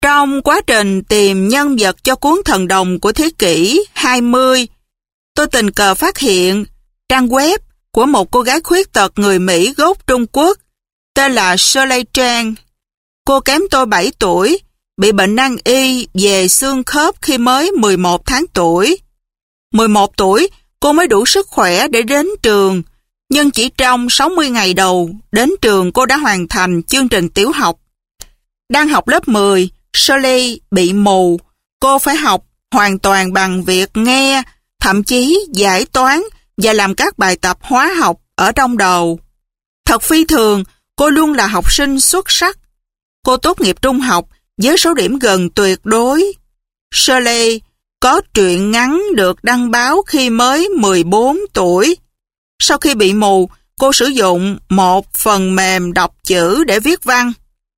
Trong quá trình tìm nhân vật cho cuốn Thần Đồng của thế kỷ 20, tôi tình cờ phát hiện trang web của một cô gái khuyết tật người Mỹ gốc Trung Quốc tên là Shirley Trang. Cô kém tôi 7 tuổi, bị bệnh nan y về xương khớp khi mới 11 tháng tuổi. 11 tuổi, cô mới đủ sức khỏe để đến trường, nhưng chỉ trong 60 ngày đầu đến trường cô đã hoàn thành chương trình tiểu học. Đang học lớp 10, Shirley bị mù. Cô phải học hoàn toàn bằng việc nghe, thậm chí giải toán và làm các bài tập hóa học ở trong đầu. Thật phi thường, cô luôn là học sinh xuất sắc. Cô tốt nghiệp trung học với số điểm gần tuyệt đối. Shirley có truyện ngắn được đăng báo khi mới 14 tuổi. Sau khi bị mù, cô sử dụng một phần mềm đọc chữ để viết văn.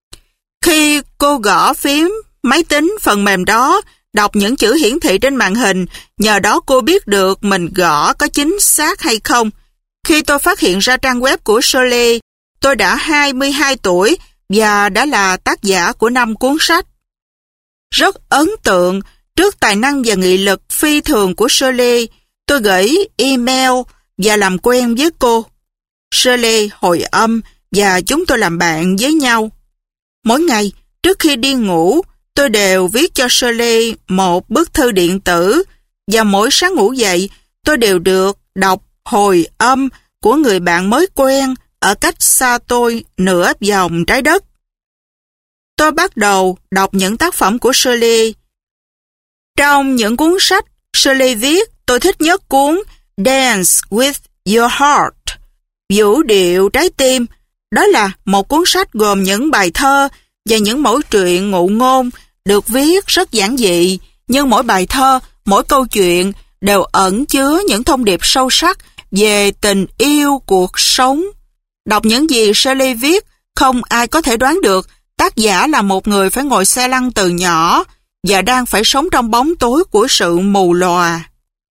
Khi cô gõ phím máy tính phần mềm đó, đọc những chữ hiển thị trên màn hình, nhờ đó cô biết được mình gõ có chính xác hay không. Khi tôi phát hiện ra trang web của Shirley, tôi đã 22 tuổi và đã là tác giả của 5 cuốn sách. Rất ấn tượng trước tài năng và nghị lực phi thường của Shirley, tôi gửi email và làm quen với cô. Shirley hồi âm và chúng tôi làm bạn với nhau. Mỗi ngày, trước khi đi ngủ, tôi đều viết cho Shirley một bức thư điện tử và mỗi sáng ngủ dậy, tôi đều được đọc hồi âm của người bạn mới quen ở cách xa tôi nửa vòng trái đất. Tôi bắt đầu đọc những tác phẩm của Shirley. Trong những cuốn sách Shirley viết, tôi thích nhất cuốn Dance with Your Heart, vũ điệu trái tim. Đó là một cuốn sách gồm những bài thơ và những mẩu truyện ngụ ngôn được viết rất giản dị, nhưng mỗi bài thơ, mỗi câu chuyện đều ẩn chứa những thông điệp sâu sắc về tình yêu cuộc sống. Đọc những gì Shirley viết, không ai có thể đoán được tác giả là một người phải ngồi xe lăn từ nhỏ và đang phải sống trong bóng tối của sự mù lòa.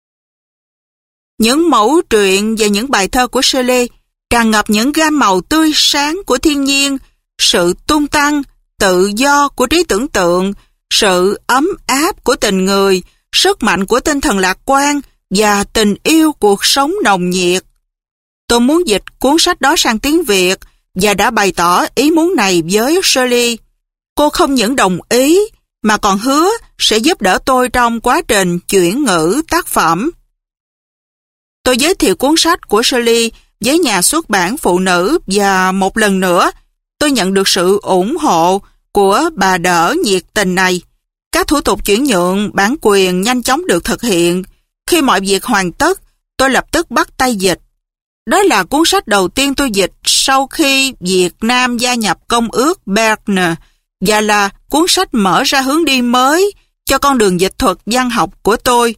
Những mẩu truyện và những bài thơ của Shirley tràn ngập những gam màu tươi sáng của thiên nhiên, sự tung tăng, tự do của trí tưởng tượng, sự ấm áp của tình người, sức mạnh của tinh thần lạc quan và tình yêu cuộc sống nồng nhiệt. Tôi muốn dịch cuốn sách đó sang tiếng Việt và đã bày tỏ ý muốn này với Shirley. Cô không những đồng ý mà còn hứa sẽ giúp đỡ tôi trong quá trình chuyển ngữ tác phẩm. Tôi giới thiệu cuốn sách của Shirley với nhà xuất bản phụ nữ và một lần nữa tôi nhận được sự ủng hộ của bà đỡ nhiệt tình này. Các thủ tục chuyển nhượng bản quyền nhanh chóng được thực hiện. Khi mọi việc hoàn tất, tôi lập tức bắt tay dịch. Đó là cuốn sách đầu tiên tôi dịch sau khi Việt Nam gia nhập Công ước Berne và là cuốn sách mở ra hướng đi mới cho con đường dịch thuật văn học của tôi.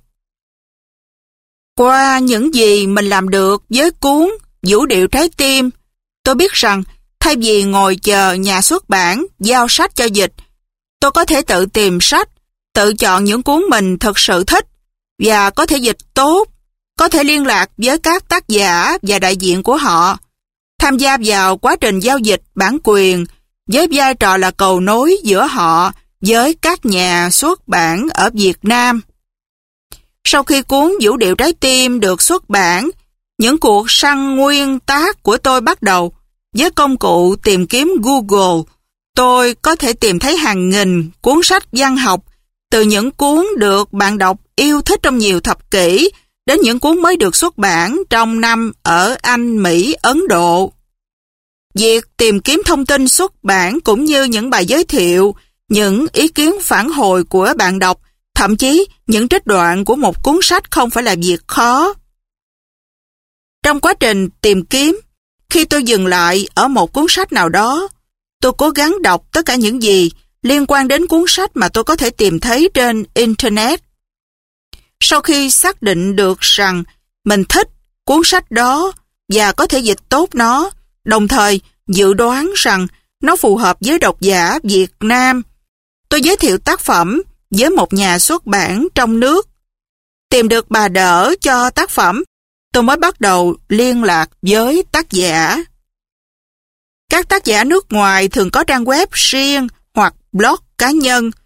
Qua những gì mình làm được với cuốn Vũ điệu trái tim, tôi biết rằng thay vì ngồi chờ nhà xuất bản giao sách cho dịch, tôi có thể tự tìm sách, tự chọn những cuốn mình thật sự thích và có thể dịch tốt, có thể liên lạc với các tác giả và đại diện của họ, tham gia vào quá trình giao dịch bản quyền với vai trò là cầu nối giữa họ với các nhà xuất bản ở Việt Nam. Sau khi cuốn Vũ điệu trái tim được xuất bản, những cuộc săn nguyên tác của tôi bắt đầu. Với công cụ tìm kiếm Google, tôi có thể tìm thấy hàng nghìn cuốn sách văn học, từ những cuốn được bạn đọc yêu thích trong nhiều thập kỷ đến những cuốn mới được xuất bản trong năm ở Anh, Mỹ, Ấn Độ. Việc tìm kiếm thông tin xuất bản cũng như những bài giới thiệu, những ý kiến phản hồi của bạn đọc, thậm chí những trích đoạn của một cuốn sách không phải là việc khó. Trong quá trình tìm kiếm, khi tôi dừng lại ở một cuốn sách nào đó, tôi cố gắng đọc tất cả những gì liên quan đến cuốn sách mà tôi có thể tìm thấy trên Internet. Sau khi xác định được rằng mình thích cuốn sách đó và có thể dịch tốt nó, đồng thời dự đoán rằng nó phù hợp với độc giả Việt Nam, tôi giới thiệu tác phẩm với một nhà xuất bản trong nước. Tìm được bà đỡ cho tác phẩm, tôi mới bắt đầu liên lạc với tác giả. Các tác giả nước ngoài thường có trang web riêng hoặc blog cá nhân.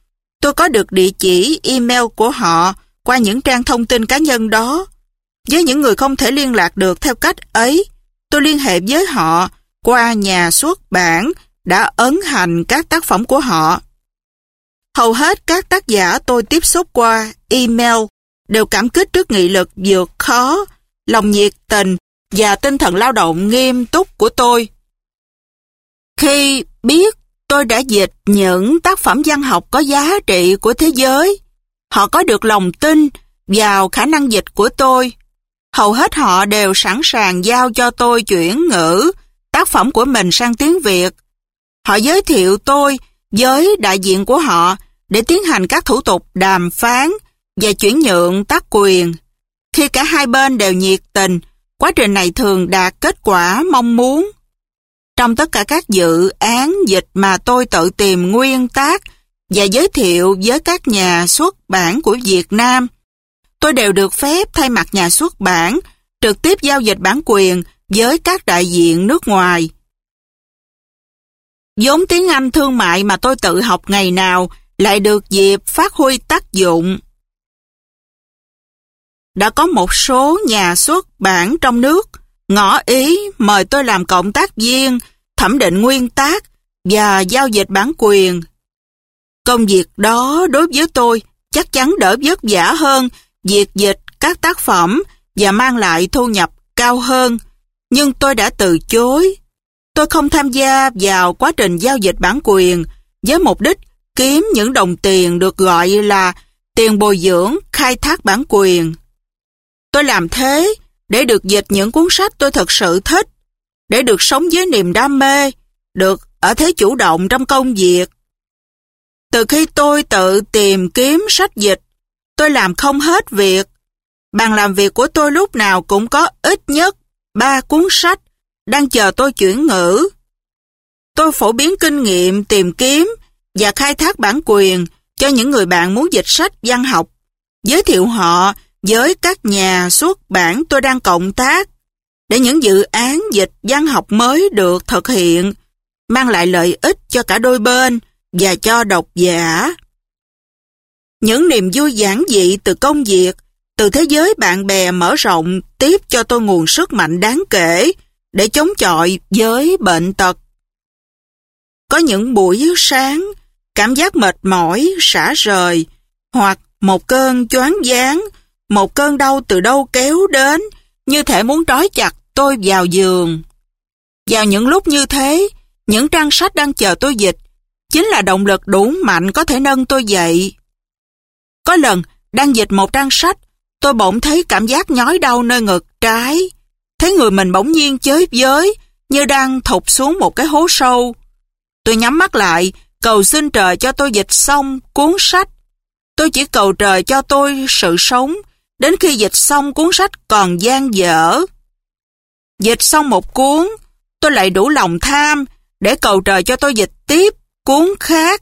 Tôi có được địa chỉ email của họ qua những trang thông tin cá nhân đó. Với những người không thể liên lạc được theo cách ấy, tôi liên hệ với họ qua nhà xuất bản đã ấn hành các tác phẩm của họ. Hầu hết các tác giả tôi tiếp xúc qua email đều cảm kích trước nghị lực vượt khó, lòng nhiệt tình và tinh thần lao động nghiêm túc của tôi. Khi biết tôi đã dịch những tác phẩm văn học có giá trị của thế giới, họ có được lòng tin vào khả năng dịch của tôi. Hầu hết họ đều sẵn sàng giao cho tôi chuyển ngữ tác phẩm của mình sang tiếng Việt. Họ giới thiệu tôi với đại diện của họ để tiến hành các thủ tục đàm phán và chuyển nhượng tác quyền. Khi cả hai bên đều nhiệt tình, quá trình này thường đạt kết quả mong muốn. Trong tất cả các dự án dịch mà tôi tự tìm nguyên tác và giới thiệu với các nhà xuất bản của Việt Nam, tôi đều được phép thay mặt nhà xuất bản trực tiếp giao dịch bản quyền với các đại diện nước ngoài. Vốn tiếng Anh thương mại mà tôi tự học ngày nào lại được dịp phát huy tác dụng. Đã có một số nhà xuất bản trong nước ngỏ ý mời tôi làm cộng tác viên, thẩm định nguyên tác và giao dịch bản quyền. Công việc đó đối với tôi chắc chắn đỡ vất vả hơn việc dịch các tác phẩm và mang lại thu nhập cao hơn, nhưng tôi đã từ chối. Tôi không tham gia vào quá trình giao dịch bản quyền với mục đích kiếm những đồng tiền được gọi là tiền bồi dưỡng khai thác bản quyền. Tôi làm thế để được dịch những cuốn sách tôi thật sự thích, để được sống với niềm đam mê, được ở thế chủ động trong công việc. Từ khi tôi tự tìm kiếm sách dịch, tôi làm không hết việc. Bàn làm việc của tôi lúc nào cũng có ít nhất 3 cuốn sách đang chờ tôi chuyển ngữ. Tôi phổ biến kinh nghiệm tìm kiếm và khai thác bản quyền cho những người bạn muốn dịch sách văn học, giới thiệu họ với các nhà xuất bản tôi đang cộng tác, để những dự án dịch văn học mới được thực hiện, mang lại lợi ích cho cả đôi bên và cho độc giả. Những niềm vui giản dị từ công việc, từ thế giới bạn bè mở rộng tiếp cho tôi nguồn sức mạnh đáng kể để chống chọi với bệnh tật. Có những buổi sáng, cảm giác mệt mỏi, rã rời, hoặc một cơn choáng váng, một cơn đau từ đâu kéo đến, như thể muốn trói chặt tôi vào giường. Vào những lúc như thế, những trang sách đang chờ tôi dịch chính là động lực đủ mạnh có thể nâng tôi dậy. Có lần, đang dịch một trang sách, tôi bỗng thấy cảm giác nhói đau nơi ngực trái. Thấy người mình bỗng nhiên chới với, như đang thụt xuống một cái hố sâu. Tôi nhắm mắt lại, cầu xin trời cho tôi dịch xong cuốn sách. Tôi chỉ cầu trời cho tôi sự sống, đến khi dịch xong cuốn sách còn dang dở. Dịch xong một cuốn, tôi lại đủ lòng tham để cầu trời cho tôi dịch tiếp cuốn khác.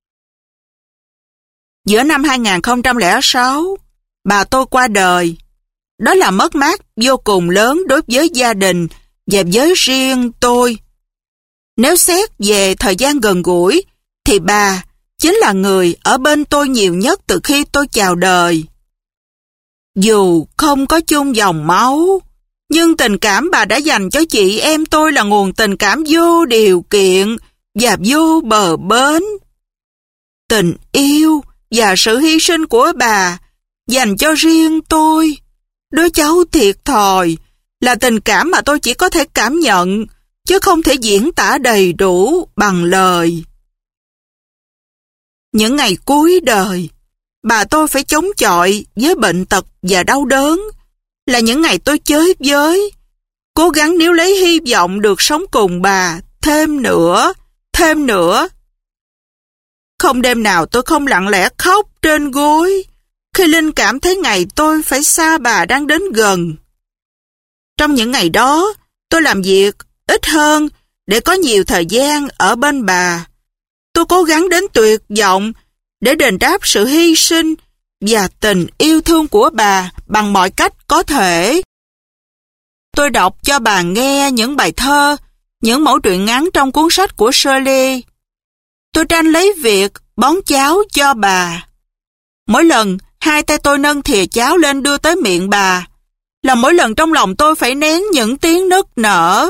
Giữa năm 2006, bà tôi qua đời. Đó là mất mát vô cùng lớn đối với gia đình và với riêng tôi. Nếu xét về thời gian gần gũi, thì bà chính là người ở bên tôi nhiều nhất từ khi tôi chào đời. Dù không có chung dòng máu, nhưng tình cảm bà đã dành cho chị em tôi là nguồn tình cảm vô điều kiện và vô bờ bến. Tình yêu và sự hy sinh của bà dành cho riêng tôi, đứa cháu thiệt thòi, là tình cảm mà tôi chỉ có thể cảm nhận, chứ không thể diễn tả đầy đủ bằng lời. Những ngày cuối đời, bà tôi phải chống chọi với bệnh tật và đau đớn, là những ngày tôi chới với, cố gắng níu lấy hy vọng được sống cùng bà thêm nữa. Không đêm nào tôi không lặng lẽ khóc trên gối, khi linh cảm thấy ngày tôi phải xa bà đang đến gần. Trong những ngày đó, tôi làm việc ít hơn để có nhiều thời gian ở bên bà. Tôi cố gắng đến tuyệt vọng để đền đáp sự hy sinh và tình yêu thương của bà bằng mọi cách có thể. Tôi đọc cho bà nghe những bài thơ, những mẩu truyện ngắn trong cuốn sách của Shirley. Tôi tranh lấy việc bón cháo cho bà. Mỗi lần hai tay tôi nâng thìa cháo lên đưa tới miệng bà, là mỗi lần trong lòng tôi phải nén những tiếng nức nở.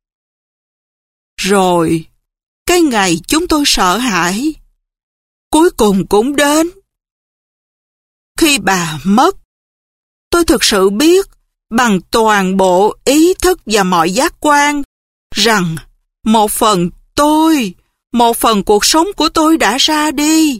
Rồi, cái ngày chúng tôi sợ hãi, cuối cùng cũng đến. Khi bà mất, tôi thực sự biết bằng toàn bộ ý thức và mọi giác quan rằng một phần tôi, một phần cuộc sống của tôi đã ra đi.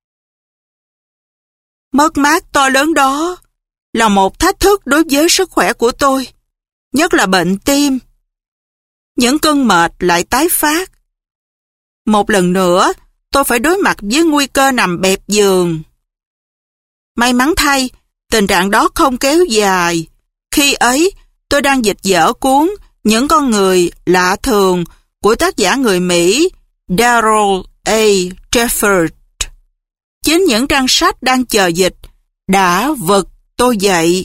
Mất mát to lớn đó là một thách thức đối với sức khỏe của tôi, nhất là bệnh tim. Những cơn mệt lại tái phát. Một lần nữa, tôi phải đối mặt với nguy cơ nằm bẹp giường. May mắn thay, tình trạng đó không kéo dài. Khi ấy, tôi đang dịch dở cuốn Những con người lạ thường của tác giả người Mỹ Daryl A. Jefford. Chính những trang sách đang chờ dịch đã vực tôi dậy.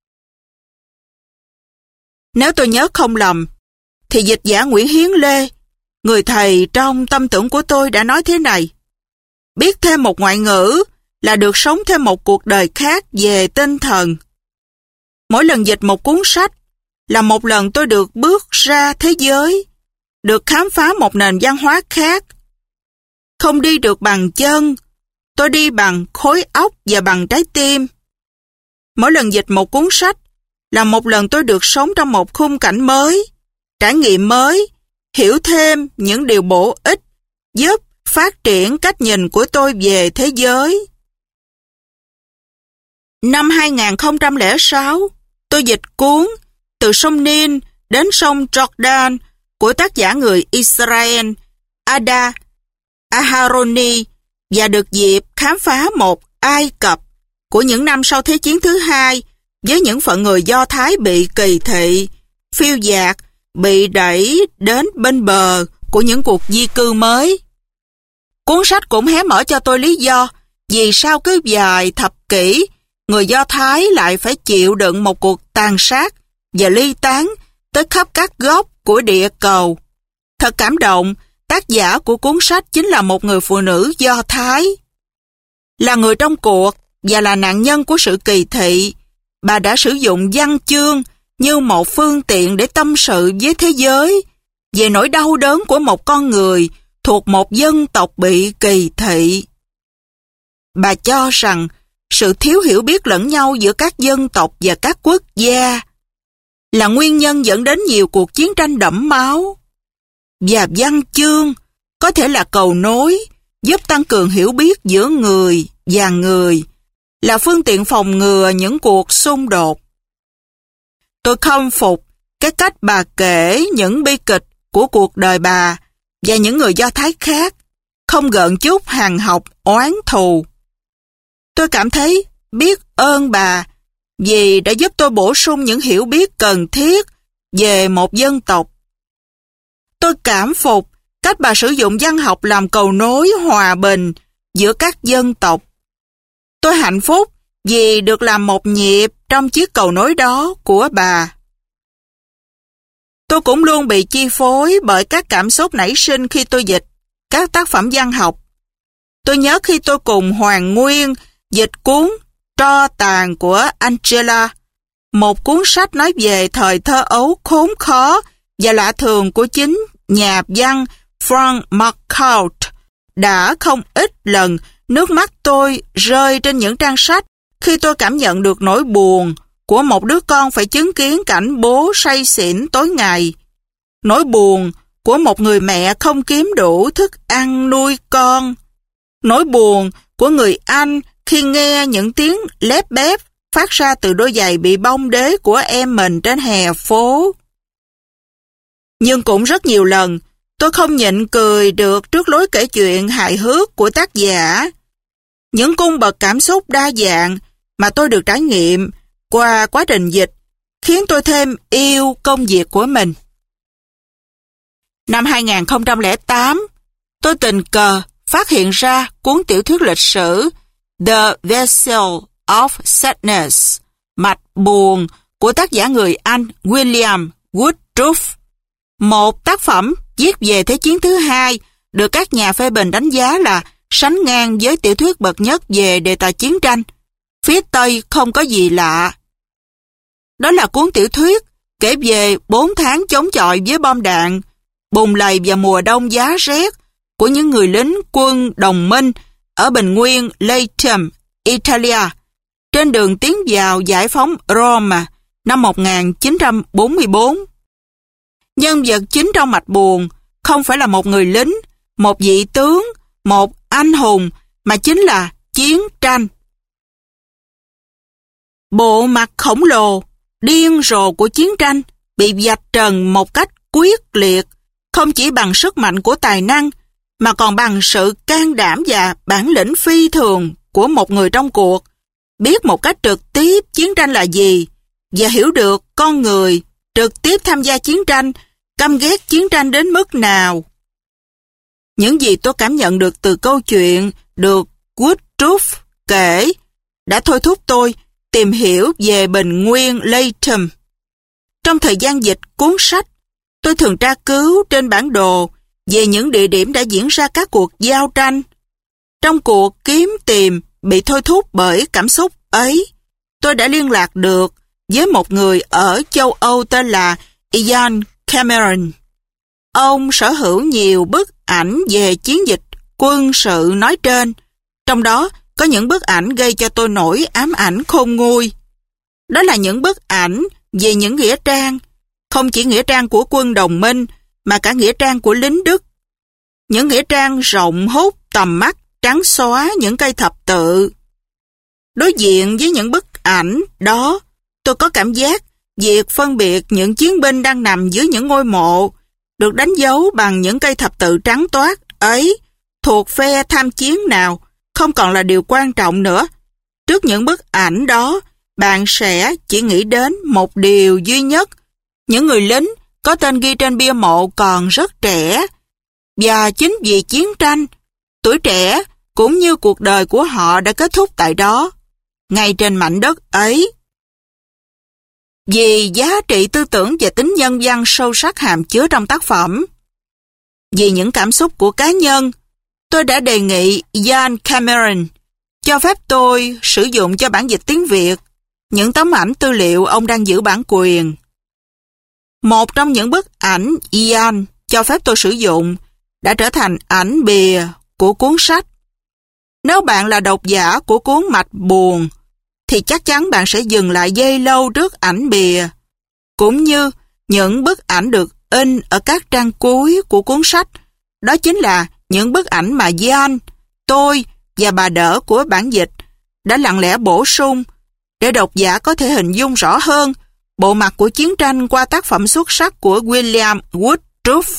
Nếu tôi nhớ không lầm, thì dịch giả Nguyễn Hiến Lê, người thầy trong tâm tưởng của tôi, đã nói thế này: biết thêm một ngoại ngữ là được sống thêm một cuộc đời khác về tinh thần. Mỗi lần dịch một cuốn sách là một lần tôi được bước ra thế giới, được khám phá một nền văn hóa khác. Không đi được bằng chân, tôi đi bằng khối óc và bằng trái tim. Mỗi lần dịch một cuốn sách là một lần tôi được sống trong một khung cảnh mới, trải nghiệm mới, hiểu thêm những điều bổ ích, giúp phát triển cách nhìn của tôi về thế giới. Năm 2006, tôi dịch cuốn Từ sông Nin đến sông Jordan của tác giả người Israel Ada Aharoni và được dịp khám phá một Ai Cập của những năm sau Thế chiến thứ hai với những phận người Do Thái bị kỳ thị, phiêu dạt, bị đẩy đến bên bờ của những cuộc di cư mới. Cuốn sách cũng hé mở cho tôi lý do vì sao cứ vài thập kỷ người Do Thái lại phải chịu đựng một cuộc tàn sát và ly tán tới khắp các góc của địa cầu. Thật cảm động, tác giả của cuốn sách chính là một người phụ nữ Do Thái. Là người trong cuộc và là nạn nhân của sự kỳ thị, bà đã sử dụng văn chương như một phương tiện để tâm sự với thế giới về nỗi đau đớn của một con người thuộc một dân tộc bị kỳ thị. Bà cho rằng sự thiếu hiểu biết lẫn nhau giữa các dân tộc và các quốc gia là nguyên nhân dẫn đến nhiều cuộc chiến tranh đẫm máu. Và văn chương có thể là cầu nối giúp tăng cường hiểu biết giữa người và người, là phương tiện phòng ngừa những cuộc xung đột. Tôi khâm phục cái cách bà kể những bi kịch của cuộc đời bà và những người Do Thái khác, không gợn chút hàn học oán thù. Tôi cảm thấy biết ơn bà vì đã giúp tôi bổ sung những hiểu biết cần thiết về một dân tộc. Tôi cảm phục cách bà sử dụng văn học làm cầu nối hòa bình giữa các dân tộc. Tôi hạnh phúc vì được làm một nhịp trong chiếc cầu nối đó của bà. Tôi cũng luôn bị chi phối bởi các cảm xúc nảy sinh khi tôi dịch các tác phẩm văn học. Tôi nhớ khi tôi cùng Hoàng Nguyên dịch cuốn Tro tàn của Angela, một cuốn sách nói về thời thơ ấu khốn khó và lạ thường của chính nhà văn Frank McCourt. Đã không ít lần nước mắt tôi rơi trên những trang sách khi tôi cảm nhận được nỗi buồn của một đứa con phải chứng kiến cảnh bố say xỉn tối ngày. Nỗi buồn của một người mẹ không kiếm đủ thức ăn nuôi con. Nỗi buồn của người anh khi nghe những tiếng lép bép phát ra từ đôi giày bị bong đế của em mình trên hè phố. Nhưng cũng rất nhiều lần, tôi không nhịn cười được trước lối kể chuyện hài hước của tác giả. Những cung bậc cảm xúc đa dạng mà tôi được trải nghiệm qua quá trình dịch khiến tôi thêm yêu công việc của mình. Năm 2008, tôi tình cờ phát hiện ra cuốn tiểu thuyết lịch sử The Vessel of Sadness, Mạch buồn của tác giả người Anh William Woodruff. Một tác phẩm viết về Thế chiến thứ hai được các nhà phê bình đánh giá là sánh ngang với tiểu thuyết bậc nhất về đề tài chiến tranh. Phía Tây không có gì lạ. Đó là cuốn tiểu thuyết kể về 4 tháng chống chọi với bom đạn, bùng lầy vào mùa đông giá rét của những người lính quân đồng minh ở bình nguyên Latium, Italia, trên đường tiến vào giải phóng Rome năm 1944. Nhân vật chính trong mạch buồn không phải là một người lính, một vị tướng, một anh hùng, mà chính là chiến tranh. Bộ mặt khổng lồ, điên rồ của chiến tranh bị vạch trần một cách quyết liệt, không chỉ bằng sức mạnh của tài năng, mà còn bằng sự can đảm và bản lĩnh phi thường của một người trong cuộc, biết một cách trực tiếp chiến tranh là gì, và hiểu được con người trực tiếp tham gia chiến tranh, căm ghét chiến tranh đến mức nào. Những gì tôi cảm nhận được từ câu chuyện được Woodruff kể đã thôi thúc tôi tìm hiểu về bình nguyên Latium. Trong thời gian dịch cuốn sách, tôi thường tra cứu trên bản đồ về những địa điểm đã diễn ra các cuộc giao tranh. Trong cuộc kiếm tìm bị thôi thúc bởi cảm xúc ấy, tôi đã liên lạc được với một người ở châu Âu tên là Ian Cameron. Ông sở hữu nhiều bức ảnh về chiến dịch quân sự nói trên, trong đó có những bức ảnh gây cho tôi nỗi ám ảnh khôn nguôi. Đó là những bức ảnh về những nghĩa trang, không chỉ nghĩa trang của quân đồng minh, mà cả nghĩa trang của lính Đức. Những nghĩa trang rộng hút tầm mắt, trắng xóa những cây thập tự. Đối diện với những bức ảnh đó, tôi có cảm giác việc phân biệt những chiến binh đang nằm dưới những ngôi mộ, được đánh dấu bằng những cây thập tự trắng toát ấy, thuộc phe tham chiến nào, không còn là điều quan trọng nữa. Trước những bức ảnh đó, bạn sẽ chỉ nghĩ đến một điều duy nhất. Những người lính có tên ghi trên bia mộ còn rất trẻ, và chính vì chiến tranh, tuổi trẻ cũng như cuộc đời của họ đã kết thúc tại đó, ngay trên mảnh đất ấy. Vì giá trị tư tưởng và tính nhân văn sâu sắc hàm chứa trong tác phẩm, vì những cảm xúc của cá nhân, tôi đã đề nghị Ian Cameron cho phép tôi sử dụng cho bản dịch tiếng Việt những tấm ảnh tư liệu ông đang giữ bản quyền. Một trong những bức ảnh Ian cho phép tôi sử dụng đã trở thành ảnh bìa của cuốn sách. Nếu bạn là độc giả của cuốn Mạch Buồn, thì chắc chắn bạn sẽ dừng lại giây lâu trước ảnh bìa, cũng như những bức ảnh được in ở các trang cuối của cuốn sách. Đó chính là những bức ảnh mà Ian, tôi và bà đỡ của bản dịch đã lặng lẽ bổ sung để độc giả có thể hình dung rõ hơn bộ mặt của chiến tranh qua tác phẩm xuất sắc của William Woodruff.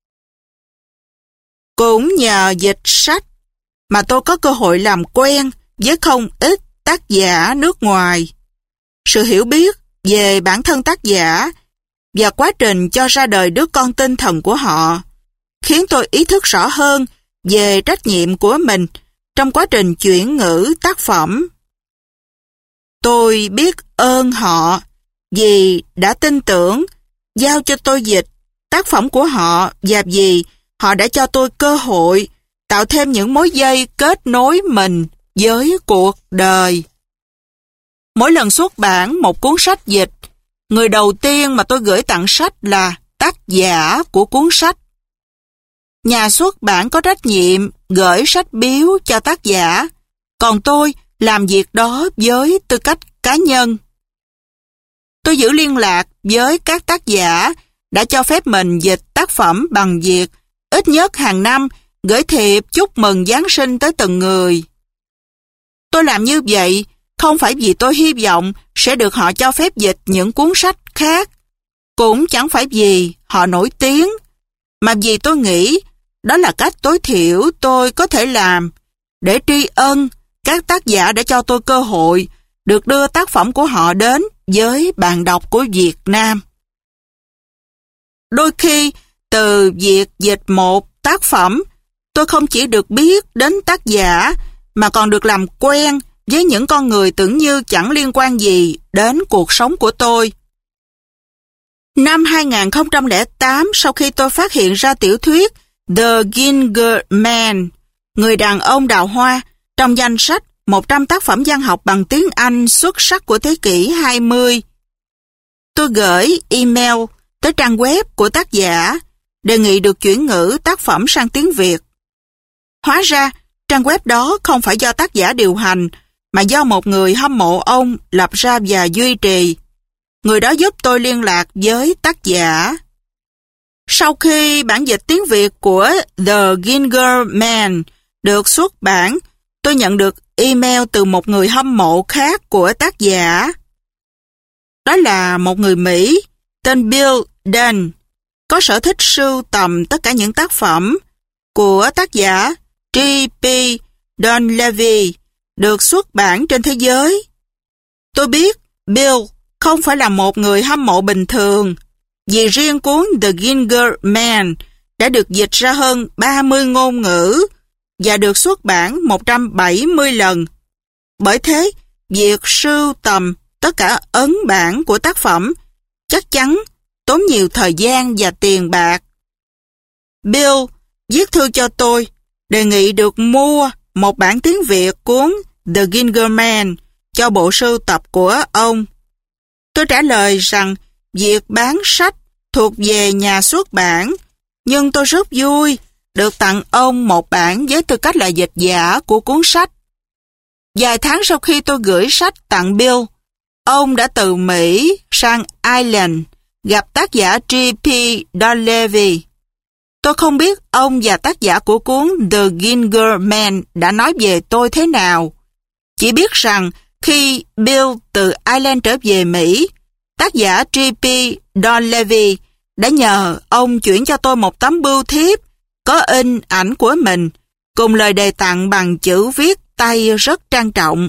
Cũng nhờ dịch sách mà tôi có cơ hội làm quen với không ít tác giả nước ngoài. Sự hiểu biết về bản thân tác giả và quá trình cho ra đời đứa con tinh thần của họ khiến tôi ý thức rõ hơn về trách nhiệm của mình trong quá trình chuyển ngữ tác phẩm. Tôi biết ơn họ vì đã tin tưởng, giao cho tôi dịch tác phẩm của họ, và vì họ đã cho tôi cơ hội tạo thêm những mối dây kết nối mình với cuộc đời. Mỗi lần xuất bản một cuốn sách dịch, người đầu tiên mà tôi gửi tặng sách là tác giả của cuốn sách. Nhà xuất bản có trách nhiệm gửi sách biếu cho tác giả, còn tôi làm việc đó với tư cách cá nhân. Tôi giữ liên lạc với các tác giả đã cho phép mình dịch tác phẩm bằng việc ít nhất hàng năm gửi thiệp chúc mừng Giáng sinh tới từng người. Tôi làm như vậy không phải vì tôi hy vọng sẽ được họ cho phép dịch những cuốn sách khác, cũng chẳng phải vì họ nổi tiếng, mà vì tôi nghĩ đó là cách tối thiểu tôi có thể làm để tri ân các tác giả đã cho tôi cơ hội được đưa tác phẩm của họ đến với bạn đọc của Việt Nam. Đôi khi, từ việc dịch một tác phẩm, tôi không chỉ được biết đến tác giả, mà còn được làm quen với những con người tưởng như chẳng liên quan gì đến cuộc sống của tôi. Năm 2008, sau khi tôi phát hiện ra tiểu thuyết The Ginger Man Người đàn ông đào hoa trong danh sách 100 tác phẩm văn học bằng tiếng Anh xuất sắc của thế kỷ 20. Tôi gửi email tới trang web của tác giả, đề nghị được chuyển ngữ tác phẩm sang tiếng Việt. Hóa ra, trang web đó không phải do tác giả điều hành, mà do một người hâm mộ ông lập ra và duy trì. Người đó giúp tôi liên lạc với tác giả. Sau khi bản dịch tiếng Việt của The Ginger Man được xuất bản, tôi nhận được email từ một người hâm mộ khác của tác giả. Đó là một người Mỹ tên Bill Dunn, có sở thích sưu tầm tất cả những tác phẩm của tác giả T.P. Donlevy được xuất bản trên thế giới. Tôi biết Bill không phải là một người hâm mộ bình thường, vì riêng cuốn The Ginger Man đã được dịch ra hơn 30 ngôn ngữ và được xuất bản 170 lần. Bởi thế, việc sưu tầm tất cả ấn bản của tác phẩm chắc chắn tốn nhiều thời gian và tiền bạc. Bill viết thư cho tôi, đề nghị được mua một bản tiếng Việt cuốn The Ginger Man cho bộ sưu tập của ông. Tôi trả lời rằng việc bán sách thuộc về nhà xuất bản, nhưng tôi rất vui được tặng ông một bản với tư cách là dịch giả của cuốn sách. Vài tháng sau khi tôi gửi sách tặng Bill, ông đã từ Mỹ sang Ireland gặp tác giả T.P. Donlevy. Tôi không biết ông và tác giả của cuốn The Ginger Man đã nói về tôi thế nào. Chỉ biết rằng khi Bill từ Ireland trở về Mỹ, tác giả T.P. Donlevy đã nhờ ông chuyển cho tôi một tấm bưu thiếp có in ảnh của mình, cùng lời đề tặng bằng chữ viết tay rất trang trọng.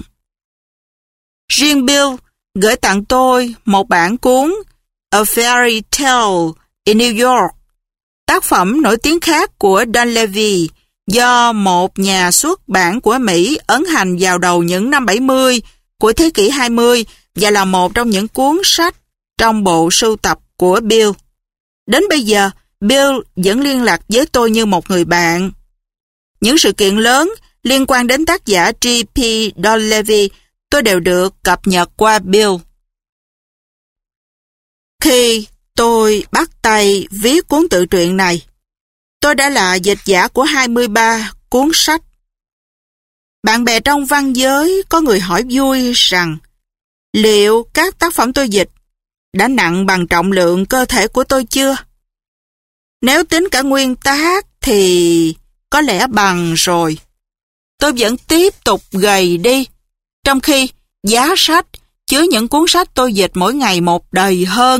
Riêng Bill gửi tặng tôi một bản cuốn A Fairy Tale in New York, tác phẩm nổi tiếng khác của Donlevy do một nhà xuất bản của Mỹ ấn hành vào đầu những năm 70 của thế kỷ 20 và là một trong những cuốn sách trong bộ sưu tập của Bill. Đến bây giờ, Bill vẫn liên lạc với tôi như một người bạn. Những sự kiện lớn liên quan đến tác giả T.P. Donlevy tôi đều được cập nhật qua Bill. Khi tôi bắt tay viết cuốn tự truyện này, tôi đã là dịch giả của 23 cuốn sách. Bạn bè trong văn giới có người hỏi vui rằng liệu các tác phẩm tôi dịch đã nặng bằng trọng lượng cơ thể của tôi chưa? Nếu tính cả nguyên tác thì có lẽ bằng rồi. Tôi vẫn tiếp tục gầy đi, trong khi giá sách chứa những cuốn sách tôi dịch mỗi ngày một đầy hơn.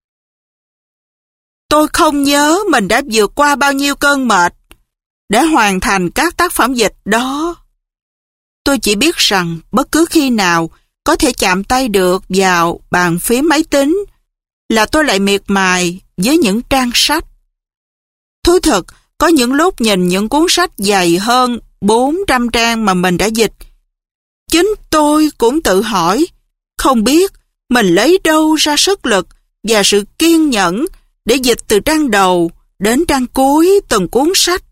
Tôi không nhớ mình đã vượt qua bao nhiêu cơn mệt để hoàn thành các tác phẩm dịch đó. Tôi chỉ biết rằng bất cứ khi nào có thể chạm tay được vào bàn phím máy tính là tôi lại miệt mài với những trang sách. Thú thật, có những lúc nhìn những cuốn sách dày hơn 400 trang mà mình đã dịch, chính tôi cũng tự hỏi, không biết mình lấy đâu ra sức lực và sự kiên nhẫn để dịch từ trang đầu đến trang cuối từng cuốn sách.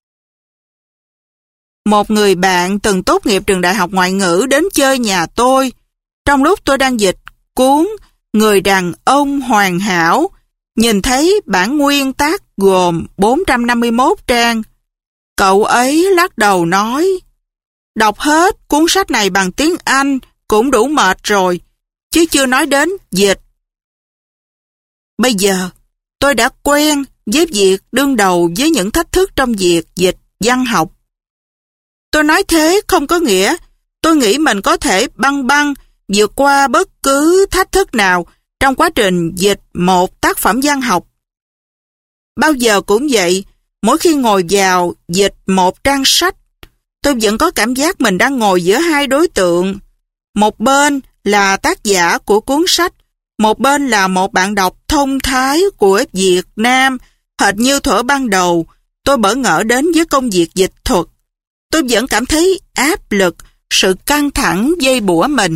Một người bạn từng tốt nghiệp trường đại học ngoại ngữ đến chơi nhà tôi trong lúc tôi đang dịch cuốn Người đàn ông hoàn hảo, nhìn thấy bản nguyên tác gồm 451 trang. Cậu ấy lắc đầu nói, đọc hết cuốn sách này bằng tiếng Anh cũng đủ mệt rồi, chứ chưa nói đến dịch. Bây giờ, tôi đã quen với việc đương đầu với những thách thức trong việc dịch văn học. Tôi nói thế không có nghĩa tôi nghĩ mình có thể băng băng vượt qua bất cứ thách thức nào trong quá trình dịch một tác phẩm văn học. Bao giờ cũng vậy, mỗi khi ngồi vào dịch một trang sách, tôi vẫn có cảm giác mình đang ngồi giữa hai đối tượng. Một bên là tác giả của cuốn sách, một bên là một bạn đọc thông thái của Việt Nam. Hệt như thuở ban đầu, tôi bỡ ngỡ đến với công việc dịch thuật. Tôi vẫn cảm thấy áp lực, sự căng thẳng dây bủa mình.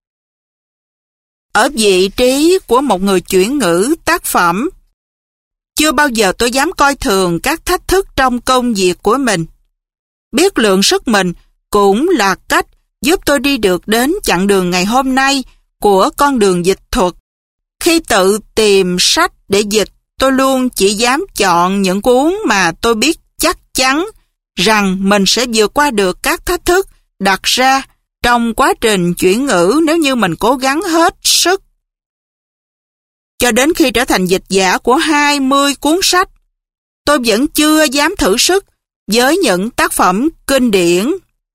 Ở vị trí của một người chuyển ngữ tác phẩm, chưa bao giờ tôi dám coi thường các thách thức trong công việc của mình. Biết lượng sức mình cũng là cách giúp tôi đi được đến chặng đường ngày hôm nay của con đường dịch thuật. Khi tự tìm sách để dịch, tôi luôn chỉ dám chọn những cuốn mà tôi biết chắc chắn rằng mình sẽ vượt qua được các thách thức đặt ra trong quá trình chuyển ngữ nếu như mình cố gắng hết sức. Cho đến khi trở thành dịch giả của 20 cuốn sách, tôi vẫn chưa dám thử sức với những tác phẩm kinh điển.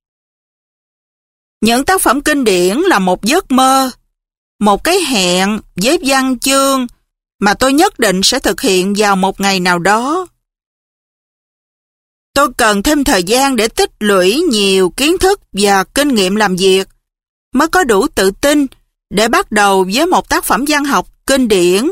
Những tác phẩm kinh điển là một giấc mơ, một cái hẹn với văn chương mà tôi nhất định sẽ thực hiện vào một ngày nào đó. Tôi cần thêm thời gian để tích lũy nhiều kiến thức và kinh nghiệm làm việc, mới có đủ tự tin để bắt đầu với một tác phẩm văn học kinh điển.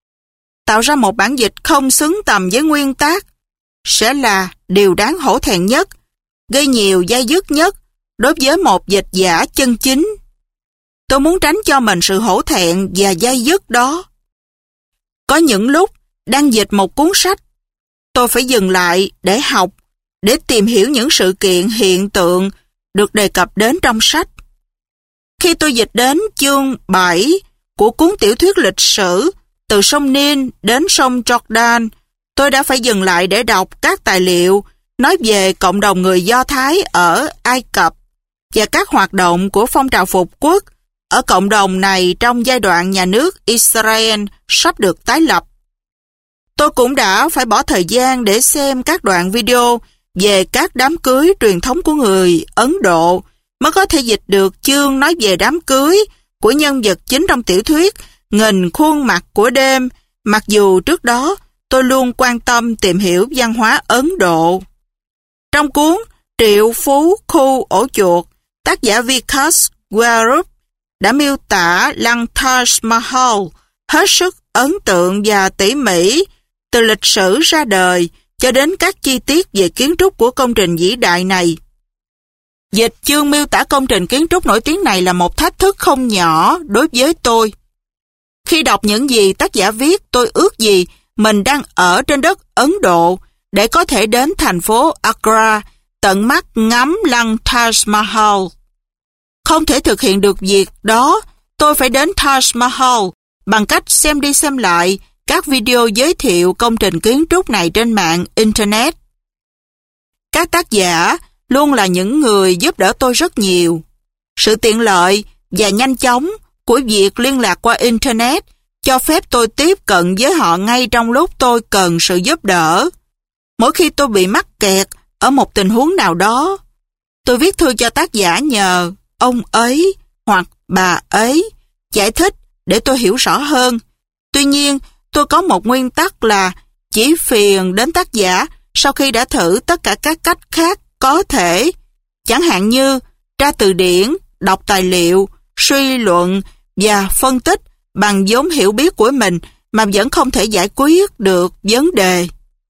Tạo ra một bản dịch không xứng tầm với nguyên tác sẽ là điều đáng hổ thẹn nhất, gây nhiều day dứt nhất đối với một dịch giả chân chính. Tôi muốn tránh cho mình sự hổ thẹn và day dứt đó. Có những lúc đang dịch một cuốn sách, tôi phải dừng lại để học, để tìm hiểu những sự kiện, hiện tượng được đề cập đến trong sách. Khi tôi dịch đến chương 7 của cuốn tiểu thuyết lịch sử Từ sông Nin đến sông Jordan, tôi đã phải dừng lại để đọc các tài liệu nói về cộng đồng người Do Thái ở Ai Cập và các hoạt động của phong trào phục quốc ở cộng đồng này trong giai đoạn nhà nước Israel sắp được tái lập. Tôi cũng đã phải bỏ thời gian để xem các đoạn video về các đám cưới truyền thống của người Ấn Độ mới có thể dịch được chương nói về đám cưới của nhân vật chính trong tiểu thuyết Nghìn khuôn mặt của đêm, mặc dù trước đó tôi luôn quan tâm tìm hiểu văn hóa Ấn Độ. Trong cuốn Triệu Phú Khu Ổ Chuột, tác giả Vikas Swarup đã miêu tả lăng Taj Mahal hết sức ấn tượng và tỉ mỉ, từ lịch sử ra đời cho đến các chi tiết về kiến trúc của công trình vĩ đại này. Dịch chương miêu tả công trình kiến trúc nổi tiếng này là một thách thức không nhỏ đối với tôi. Khi đọc những gì tác giả viết, tôi ước gì mình đang ở trên đất Ấn Độ để có thể đến thành phố Agra, tận mắt ngắm lăng Taj Mahal. Không thể thực hiện được việc đó, tôi phải đến Taj Mahal bằng cách xem đi xem lại các video giới thiệu công trình kiến trúc này trên mạng Internet. Các tác giả luôn là những người giúp đỡ tôi rất nhiều. Sự tiện lợi và nhanh chóng của việc liên lạc qua Internet cho phép tôi tiếp cận với họ ngay trong lúc tôi cần sự giúp đỡ. Mỗi khi tôi bị mắc kẹt ở một tình huống nào đó, tôi viết thư cho tác giả nhờ ông ấy hoặc bà ấy giải thích để tôi hiểu rõ hơn. Tuy nhiên, tôi có một nguyên tắc là chỉ phiền đến tác giả sau khi đã thử tất cả các cách khác có thể, chẳng hạn như tra từ điển, đọc tài liệu, suy luận và phân tích bằng vốn hiểu biết của mình mà vẫn không thể giải quyết được vấn đề.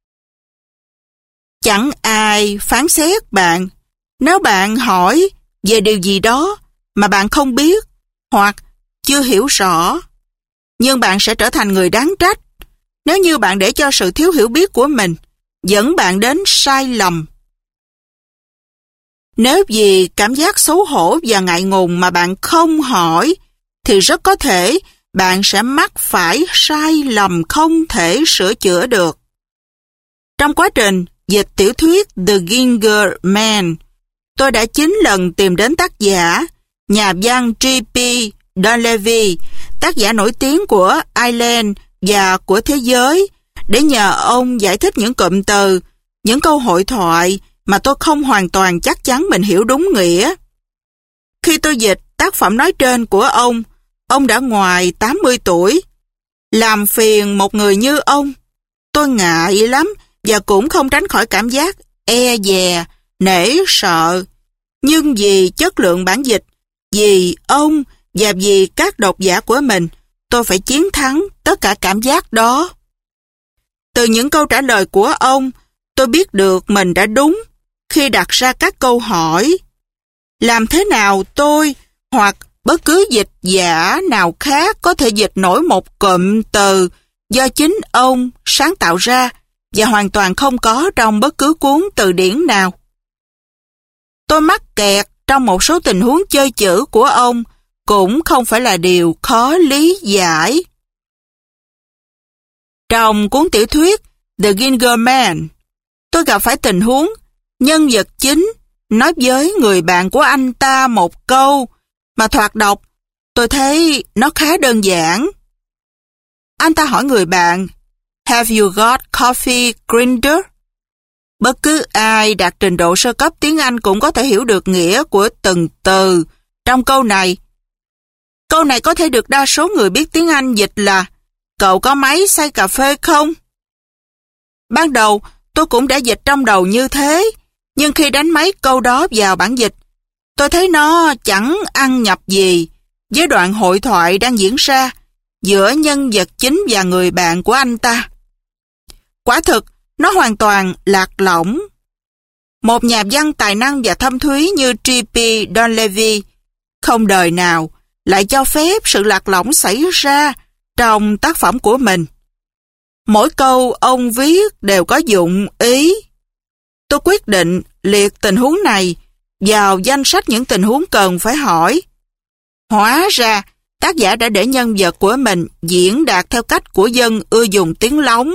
Chẳng ai phán xét bạn nếu bạn hỏi về điều gì đó mà bạn không biết hoặc chưa hiểu rõ. Nhưng bạn sẽ trở thành người đáng trách nếu như bạn để cho sự thiếu hiểu biết của mình dẫn bạn đến sai lầm. Nếu vì cảm giác xấu hổ và ngại ngùng mà bạn không hỏi, thì rất có thể bạn sẽ mắc phải sai lầm không thể sửa chữa được. Trong quá trình dịch tiểu thuyết The Ginger Man, tôi đã 9 lần tìm đến tác giả, nhà văn G.P. Donlevy, tác giả nổi tiếng của Ireland và của thế giới, để nhờ ông giải thích những cụm từ, những câu hội thoại mà tôi không hoàn toàn chắc chắn mình hiểu đúng nghĩa. Khi tôi dịch tác phẩm nói trên của ông đã ngoài 80 tuổi. Làm phiền một người như ông, tôi ngại lắm và cũng không tránh khỏi cảm giác e dè, nể sợ. Nhưng vì chất lượng bản dịch, vì ông và vì các độc giả của mình, tôi phải chiến thắng tất cả cảm giác đó. Từ những câu trả lời của ông, tôi biết được mình đã đúng khi đặt ra các câu hỏi. Làm thế nào tôi hoặc bất cứ dịch giả nào khác có thể dịch nổi một cụm từ do chính ông sáng tạo ra và hoàn toàn không có trong bất cứ cuốn từ điển nào? tôi mắc kẹt trong một số tình huống chơi chữ của ông cũng không phải là điều khó lý giải. Trong cuốn tiểu thuyết The Ginger Man, tôi gặp phải tình huống nhân vật chính nói với người bạn của anh ta một câu mà thoạt đọc tôi thấy nó khá đơn giản. Anh ta hỏi người bạn, "Have you got coffee grinder?" Bất cứ ai đạt trình độ sơ cấp tiếng Anh cũng có thể hiểu được nghĩa của từng từ trong câu này. Câu này có thể được đa số người biết tiếng Anh dịch là "Cậu có máy xay cà phê không?" Ban đầu tôi cũng đã dịch trong đầu như thế, nhưng khi đánh máy câu đó vào bản dịch, tôi thấy nó chẳng ăn nhập gì với đoạn hội thoại đang diễn ra giữa nhân vật chính và người bạn của anh ta. Quả thực, nó hoàn toàn lạc lõng. Một nhà văn tài năng và thâm thúy như T.P. Donlevy không đời nào lại cho phép sự lạc lõng xảy ra trong tác phẩm của mình. Mỗi câu ông viết đều có dụng ý. Tôi quyết định liệt tình huống này vào danh sách những tình huống cần phải hỏi. Hóa ra, tác giả đã để nhân vật của mình diễn đạt theo cách của dân ưa dùng tiếng lóng.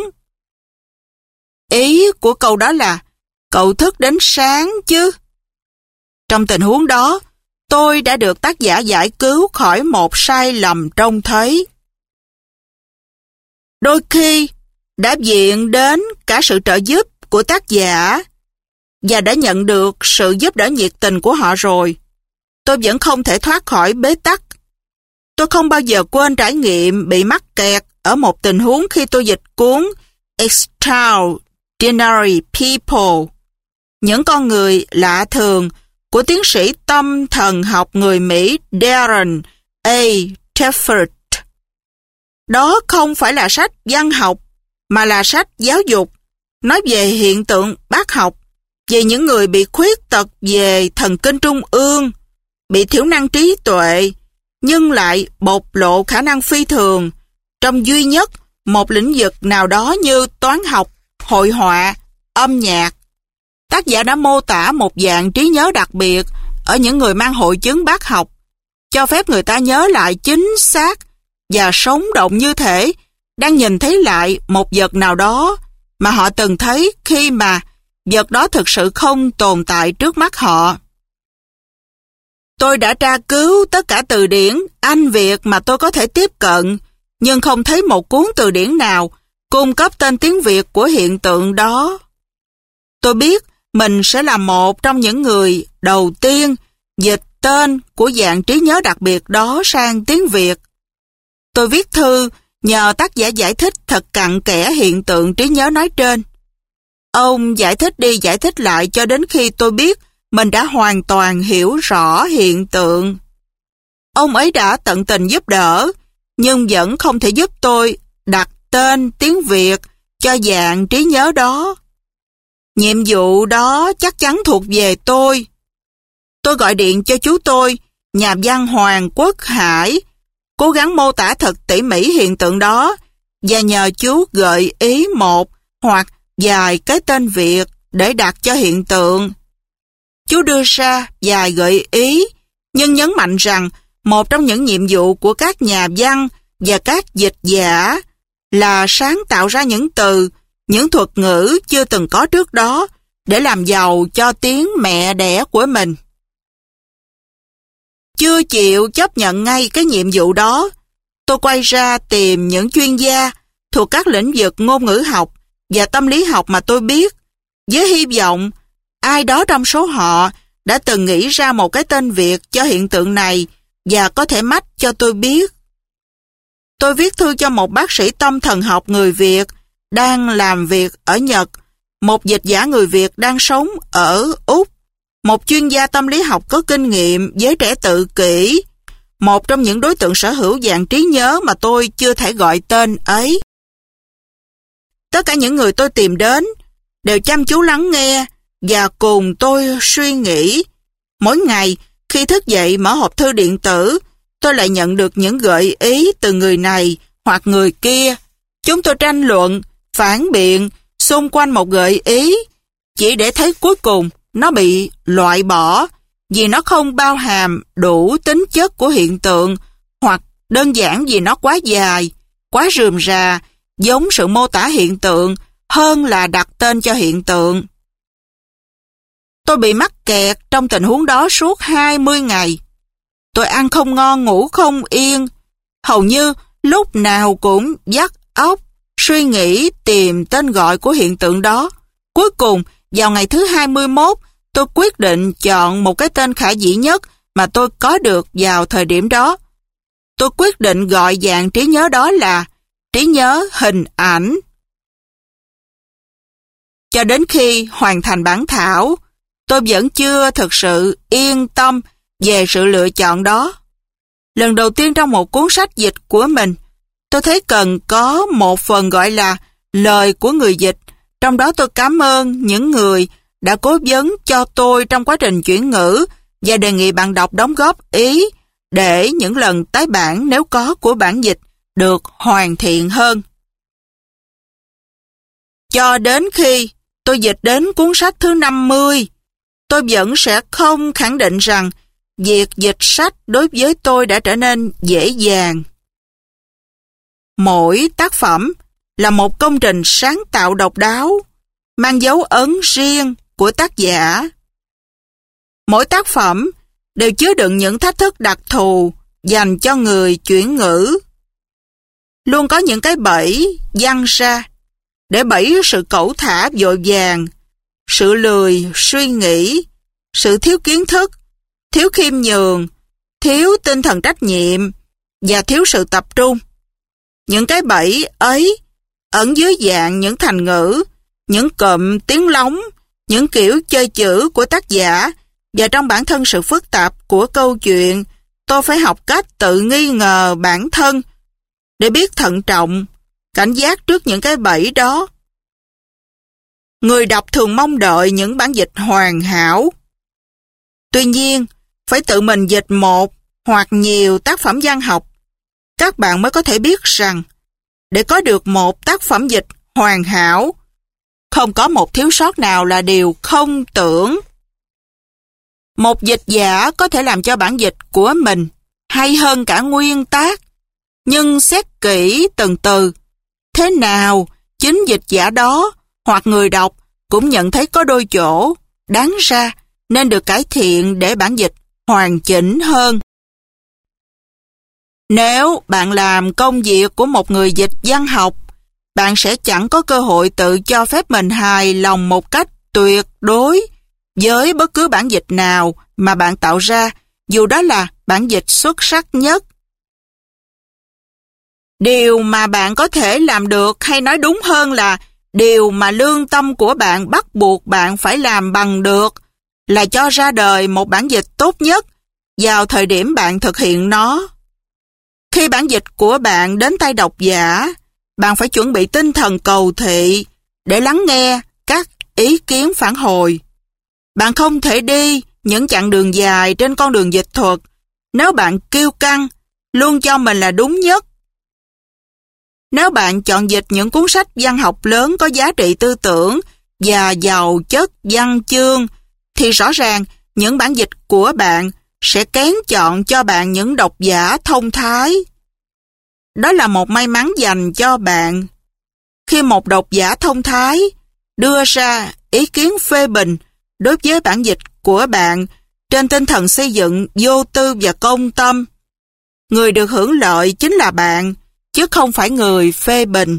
Ý của câu đó là, cậu thức đến sáng chứ? Trong tình huống đó, tôi đã được tác giả giải cứu khỏi một sai lầm trông thấy. Đôi khi, đã viện đến cả sự trợ giúp của tác giả và đã nhận được sự giúp đỡ nhiệt tình của họ rồi, tôi vẫn không thể thoát khỏi bế tắc. Tôi không bao giờ quên trải nghiệm bị mắc kẹt ở một tình huống khi tôi dịch cuốn Extraordinary People, những con người lạ thường của tiến sĩ tâm thần học người Mỹ Darren A. Teffert. Đó không phải là sách văn học, mà là sách giáo dục, nói về hiện tượng bác học, về những người bị khuyết tật về thần kinh trung ương, bị thiểu năng trí tuệ, nhưng lại bộc lộ khả năng phi thường trong duy nhất một lĩnh vực nào đó như toán học, hội họa, âm nhạc. Tác giả đã mô tả một dạng trí nhớ đặc biệt ở những người mang hội chứng bác học, cho phép người ta nhớ lại chính xác và sống động như thể đang nhìn thấy lại một vật nào đó mà họ từng thấy khi mà vật đó thực sự không tồn tại trước mắt họ. Tôi đã tra cứu tất cả từ điển Anh Việt mà tôi có thể tiếp cận, nhưng không thấy một cuốn từ điển nào cung cấp tên tiếng Việt của hiện tượng đó. Tôi biết mình sẽ là một trong những người đầu tiên dịch tên của dạng trí nhớ đặc biệt đó sang tiếng Việt. Tôi viết thư nhờ tác giả giải thích thật cặn kẽ hiện tượng trí nhớ nói trên. Ông giải thích đi giải thích lại cho đến khi tôi biết mình đã hoàn toàn hiểu rõ hiện tượng. Ông ấy đã tận tình giúp đỡ, nhưng vẫn không thể giúp tôi đặt tên tiếng Việt cho dạng trí nhớ đó. Nhiệm vụ đó chắc chắn thuộc về tôi. Tôi gọi điện cho chú tôi, nhà văn Hoàng Quốc Hải, cố gắng mô tả thật tỉ mỉ hiện tượng đó và nhờ chú gợi ý một hoặc vài cái tên Việt để đặt cho hiện tượng. Chú đưa ra vài gợi ý, nhưng nhấn mạnh rằng một trong những nhiệm vụ của các nhà văn và các dịch giả là sáng tạo ra những từ, những thuật ngữ chưa từng có trước đó để làm giàu cho tiếng mẹ đẻ của mình. Chưa chịu chấp nhận ngay cái nhiệm vụ đó, tôi quay ra tìm những chuyên gia thuộc các lĩnh vực ngôn ngữ học và tâm lý học mà tôi biết, với hy vọng ai đó trong số họ đã từng nghĩ ra một cái tên Việt cho hiện tượng này và có thể mách cho tôi biết. Tôi viết thư cho một bác sĩ tâm thần học người Việt đang làm việc ở Nhật, một dịch giả người Việt đang sống ở Úc, một chuyên gia tâm lý học có kinh nghiệm với trẻ tự kỷ, một trong những đối tượng sở hữu dạng trí nhớ mà tôi chưa thể gọi tên ấy. Tất cả những người tôi tìm đến đều chăm chú lắng nghe và cùng tôi suy nghĩ. Mỗi ngày, khi thức dậy mở hộp thư điện tử, tôi lại nhận được những gợi ý từ người này hoặc người kia. Chúng tôi tranh luận, phản biện xung quanh một gợi ý, chỉ để thấy cuối cùng nó bị loại bỏ vì nó không bao hàm đủ tính chất của hiện tượng, hoặc đơn giản vì nó quá dài, quá rườm rà, giống sự mô tả hiện tượng hơn là đặt tên cho hiện tượng. Tôi bị mắc kẹt trong tình huống đó suốt 20 ngày. Tôi ăn không ngon, ngủ không yên, hầu như lúc nào cũng vắt óc, suy nghĩ tìm tên gọi của hiện tượng đó. Cuối cùng, vào ngày thứ 21, tôi quyết định chọn một cái tên khả dĩ nhất mà tôi có được vào thời điểm đó. Tôi quyết định gọi dạng trí nhớ đó là trí nhớ hình ảnh. Cho đến khi hoàn thành bản thảo, tôi vẫn chưa thực sự yên tâm về sự lựa chọn đó. Lần đầu tiên trong một cuốn sách dịch của mình, tôi thấy cần có một phần gọi là lời của người dịch. Trong đó tôi cảm ơn những người đã cố vấn cho tôi trong quá trình chuyển ngữ và đề nghị bạn đọc đóng góp ý để những lần tái bản nếu có của bản dịch được hoàn thiện hơn. Cho đến khi tôi dịch đến cuốn sách thứ 50, tôi vẫn sẽ không khẳng định rằng việc dịch sách đối với tôi đã trở nên dễ dàng. Mỗi tác phẩm là một công trình sáng tạo độc đáo, mang dấu ấn riêng của tác giả. Mỗi tác phẩm đều chứa đựng những thách thức đặc thù dành cho người chuyển ngữ. Luôn có những cái bẫy giăng ra để bẫy sự cẩu thả vội vàng, sự lười suy nghĩ, sự thiếu kiến thức, thiếu khiêm nhường, thiếu tinh thần trách nhiệm và thiếu sự tập trung. Những cái bẫy ấy ẩn dưới dạng những thành ngữ, những cụm tiếng lóng, những kiểu chơi chữ của tác giả, và trong bản thân sự phức tạp của câu chuyện, tôi phải học cách tự nghi ngờ bản thân để biết thận trọng, cảnh giác trước những cái bẫy đó. Người đọc thường mong đợi những bản dịch hoàn hảo. Tuy nhiên, phải tự mình dịch một hoặc nhiều tác phẩm văn học, các bạn mới có thể biết rằng để có được một tác phẩm dịch hoàn hảo, không có một thiếu sót nào là điều không tưởng. Một dịch giả có thể làm cho bản dịch của mình hay hơn cả nguyên tác, nhưng xét kỹ từng từ, thế nào chính dịch giả đó hoặc người đọc cũng nhận thấy có đôi chỗ đáng ra nên được cải thiện để bản dịch hoàn chỉnh hơn. Nếu bạn làm công việc của một người dịch văn học, bạn sẽ chẳng có cơ hội tự cho phép mình hài lòng một cách tuyệt đối với bất cứ bản dịch nào mà bạn tạo ra, dù đó là bản dịch xuất sắc nhất. Điều mà bạn có thể làm được, hay nói đúng hơn là điều mà lương tâm của bạn bắt buộc bạn phải làm bằng được, là cho ra đời một bản dịch tốt nhất vào thời điểm bạn thực hiện nó. Khi bản dịch của bạn đến tay độc giả, bạn phải chuẩn bị tinh thần cầu thị để lắng nghe các ý kiến phản hồi. Bạn không thể đi những chặng đường dài trên con đường dịch thuật nếu bạn kiêu căng, luôn cho mình là đúng nhất. Nếu bạn chọn dịch những cuốn sách văn học lớn có giá trị tư tưởng và giàu chất văn chương, thì rõ ràng những bản dịch của bạn sẽ kén chọn cho bạn những độc giả thông thái. Đó là một may mắn dành cho bạn. Khi một độc giả thông thái đưa ra ý kiến phê bình đối với bản dịch của bạn trên tinh thần xây dựng, vô tư và công tâm, người được hưởng lợi chính là bạn, chứ không phải người phê bình.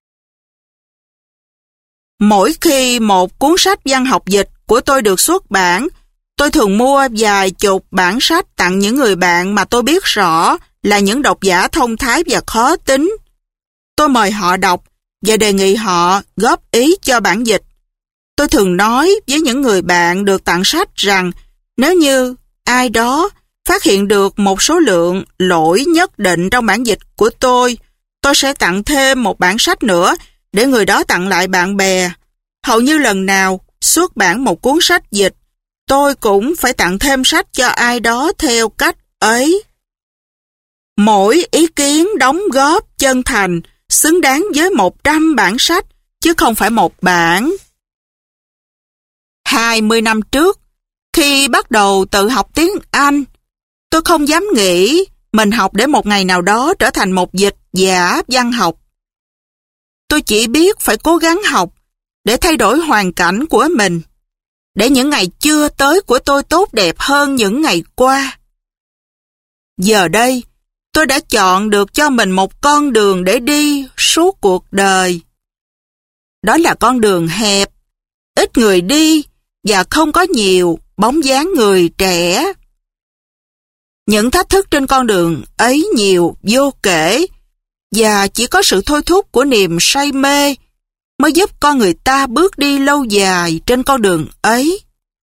Mỗi khi một cuốn sách văn học dịch của tôi được xuất bản, tôi thường mua vài chục bản sách tặng những người bạn mà tôi biết rõ là những độc giả thông thái và khó tính. Tôi mời họ đọc và đề nghị họ góp ý cho bản dịch. Tôi thường nói với những người bạn được tặng sách rằng nếu như ai đó phát hiện được một số lượng lỗi nhất định trong bản dịch của tôi sẽ tặng thêm một bản sách nữa để người đó tặng lại bạn bè. Hầu như lần nào xuất bản một cuốn sách dịch, tôi cũng phải tặng thêm sách cho ai đó theo cách ấy. Mỗi ý kiến đóng góp chân thành xứng đáng với 100 bản sách, chứ không phải một bản. 20 năm trước, khi bắt đầu tự học tiếng Anh, tôi không dám nghĩ mình học để một ngày nào đó trở thành một dịch giả văn học. Tôi chỉ biết phải cố gắng học để thay đổi hoàn cảnh của mình, để những ngày chưa tới của tôi tốt đẹp hơn những ngày qua. Giờ đây, tôi đã chọn được cho mình một con đường để đi suốt cuộc đời. Đó là con đường hẹp, ít người đi và không có nhiều bóng dáng người trẻ. Những thách thức trên con đường ấy nhiều vô kể, và chỉ có sự thôi thúc của niềm say mê mới giúp con người ta bước đi lâu dài trên con đường ấy.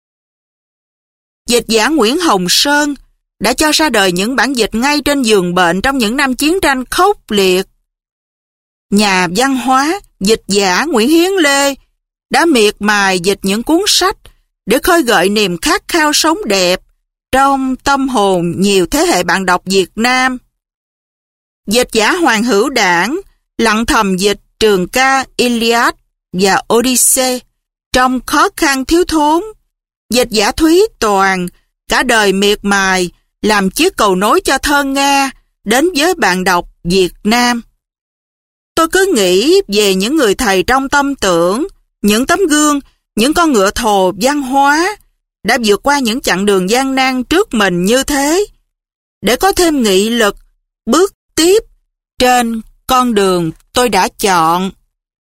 Dịch giả Nguyễn Hồng Sơn đã cho ra đời những bản dịch ngay trên giường bệnh trong những năm chiến tranh khốc liệt. Nhà văn hóa, dịch giả Nguyễn Hiến Lê đã miệt mài dịch những cuốn sách để khơi gợi niềm khát khao sống đẹp trong tâm hồn nhiều thế hệ bạn đọc Việt Nam. Dịch giả Hoàng Hữu Đảng lặng thầm dịch trường ca Iliad và Odyssey trong khó khăn thiếu thốn. Dịch giả Thúy Toàn cả đời miệt mài làm chiếc cầu nối cho thơ Nga đến với bạn đọc Việt Nam. Tôi cứ nghĩ về những người thầy trong tâm tưởng, những tấm gương, những con ngựa thồ văn hóa đã vượt qua những chặng đường gian nan trước mình như thế, để có thêm nghị lực bước tiếp trên con đường tôi đã chọn.